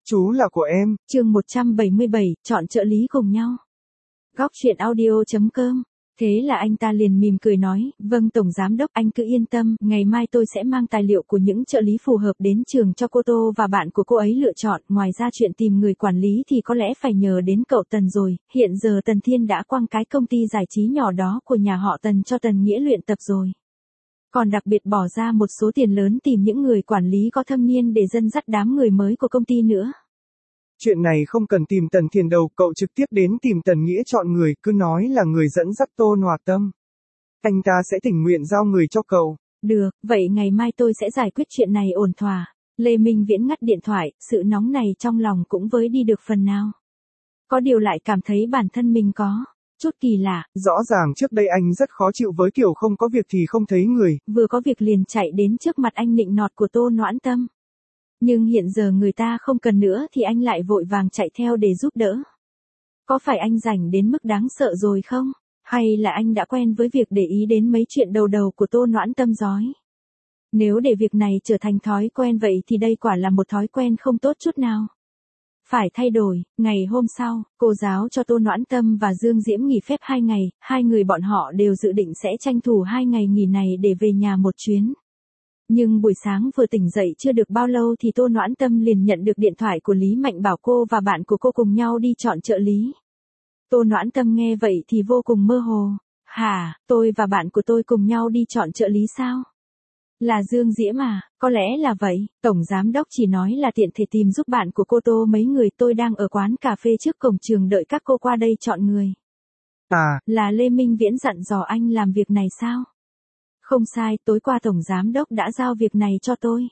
Chú là của em. Chương 177, chọn trợ lý cùng nhau. Góc truyện audio.com. Thế là anh ta liền mỉm cười nói, vâng tổng giám đốc, anh cứ yên tâm, ngày mai tôi sẽ mang tài liệu của những trợ lý phù hợp đến trường cho cô Tô và bạn của cô ấy lựa chọn. Ngoài ra chuyện tìm người quản lý thì có lẽ phải nhờ đến cậu Tần rồi, hiện giờ Tần Thiên đã quăng cái công ty giải trí nhỏ đó của nhà họ Tần cho Tần Nghĩa luyện tập rồi. Còn đặc biệt bỏ ra một số tiền lớn tìm những người quản lý có thâm niên để dẫn dắt đám người mới của công ty nữa. Chuyện này không cần tìm Tần Thiên đâu, cậu trực tiếp đến tìm Tần Nghĩa chọn người, cứ nói là người dẫn dắt Tôn Hòa Tâm. Anh ta sẽ tình nguyện giao người cho cậu. Được, vậy ngày mai tôi sẽ giải quyết chuyện này ổn thỏa. Lê Minh Viễn ngắt điện thoại, sự nóng này trong lòng cũng với đi được phần nào. Có điều lại cảm thấy bản thân mình có chút kỳ lạ. Rõ ràng trước đây anh rất khó chịu với kiểu không có việc thì không thấy người. Vừa có việc liền chạy đến trước mặt anh nịnh nọt của Tô Noãn Tâm. Nhưng hiện giờ người ta không cần nữa thì anh lại vội vàng chạy theo để giúp đỡ. Có phải anh rảnh đến mức đáng sợ rồi không? Hay là anh đã quen với việc để ý đến mấy chuyện đầu của Tô Noãn Tâm rói? Nếu để việc này trở thành thói quen vậy thì đây quả là một thói quen không tốt chút nào. Phải thay đổi. Ngày hôm sau, cô giáo cho Tô Noãn Tâm và Dương Diễm nghỉ phép 2 ngày, hai người bọn họ đều dự định sẽ tranh thủ 2 ngày nghỉ này để về nhà một chuyến. Nhưng buổi sáng vừa tỉnh dậy chưa được bao lâu thì Tô Noãn Tâm liền nhận được điện thoại của Lý Mạnh bảo cô và bạn của cô cùng nhau đi chọn trợ lý. Tô Noãn Tâm nghe vậy thì vô cùng mơ hồ. Hả, tôi và bạn của tôi cùng nhau đi chọn trợ lý sao? Là Dương Diễm à, có lẽ là vậy, tổng giám đốc chỉ nói là tiện thể tìm giúp bạn của cô Tô mấy người, tôi đang ở quán cà phê trước cổng trường đợi các cô qua đây chọn người. À, là Lê Minh Viễn dặn dò anh làm việc này sao? Không sai, tối qua tổng giám đốc đã giao việc này cho tôi.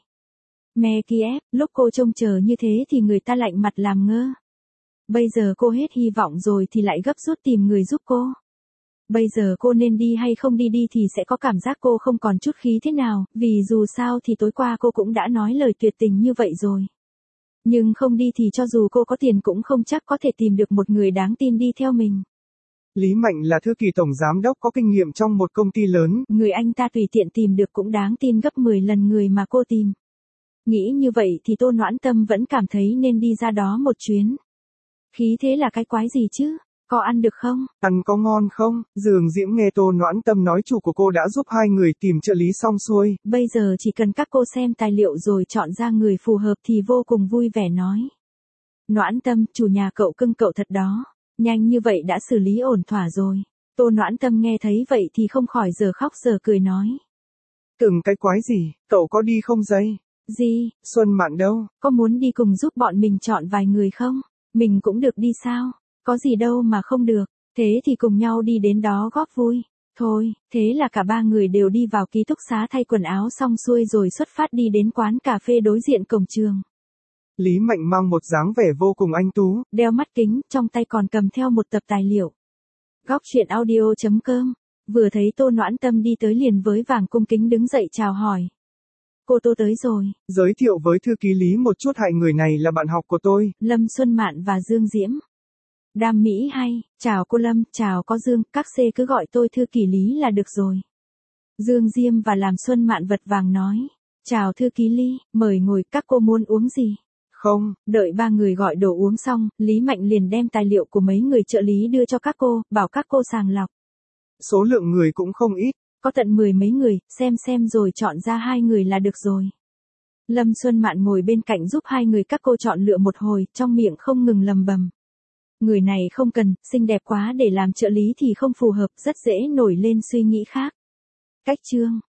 Mẹ Kiev, lúc cô trông chờ như thế thì người ta lạnh mặt làm ngơ. Bây giờ cô hết hy vọng rồi thì lại gấp rút tìm người giúp cô. Bây giờ cô nên đi hay không đi thì sẽ có cảm giác cô không còn chút khí thế nào, vì dù sao thì tối qua cô cũng đã nói lời tuyệt tình như vậy rồi. Nhưng không đi thì cho dù cô có tiền cũng không chắc có thể tìm được một người đáng tin đi theo mình. Lý Mạnh là thư ký tổng giám đốc có kinh nghiệm trong một công ty lớn. Người anh ta tùy tiện tìm được cũng đáng tin gấp 10 lần người mà cô tìm. Nghĩ như vậy thì Tô Noãn Tâm vẫn cảm thấy nên đi ra đó một chuyến. Khí thế là cái quái gì chứ? Có ăn được không? Ăn có ngon không? Dương Diễm nghe Tô Noãn Tâm nói chủ của cô đã giúp hai người tìm trợ lý xong xuôi. Bây giờ chỉ cần các cô xem tài liệu rồi chọn ra người phù hợp thì vô cùng vui vẻ nói. Noãn Tâm, chủ nhà cậu cưng cậu thật đó. Nhanh như vậy đã xử lý ổn thỏa rồi. Tô Noãn Tâm nghe thấy vậy thì không khỏi giờ khóc giờ cười nói. Cưng cái quái gì, cậu có đi không dây? Gì? Xuân Mạn đâu? Có muốn đi cùng giúp bọn mình chọn vài người không? Mình cũng được đi sao? Có gì đâu mà không được. Thế thì cùng nhau đi đến đó góp vui. Thôi, thế là cả ba người đều đi vào ký túc xá thay quần áo xong xuôi rồi xuất phát đi đến quán cà phê đối diện cổng trường. Lý Mạnh mang một dáng vẻ vô cùng anh tú, đeo mắt kính, trong tay còn cầm theo một tập tài liệu. Góc truyện audio.com. Vừa thấy Tô Noãn Tâm đi tới liền với vàng cung kính đứng dậy chào hỏi. Cô Tô tới rồi. Giới thiệu với thư ký Lý một chút, hai người này là bạn học của tôi. Lâm Xuân Mạn và Dương Diễm. Đam Mỹ hay, chào cô Lâm, chào có Dương, các C cứ gọi tôi thư ký Lý là được rồi. Dương Diêm và làm Xuân Mạn vật vàng nói. Chào thư ký Lý, mời ngồi, các cô muốn uống gì? Không. Đợi ba người gọi đồ uống xong, Lý Mạnh liền đem tài liệu của mấy người trợ lý đưa cho các cô, bảo các cô sàng lọc. Số lượng người cũng không ít. Có tận 10 mấy người, xem rồi chọn ra 2 người là được rồi. Lâm Xuân Mạn ngồi bên cạnh giúp hai người các cô chọn lựa một hồi, trong miệng không ngừng lầm bầm. Người này không cần, xinh đẹp quá để làm trợ lý thì không phù hợp, rất dễ nổi lên suy nghĩ khác. Cách chương.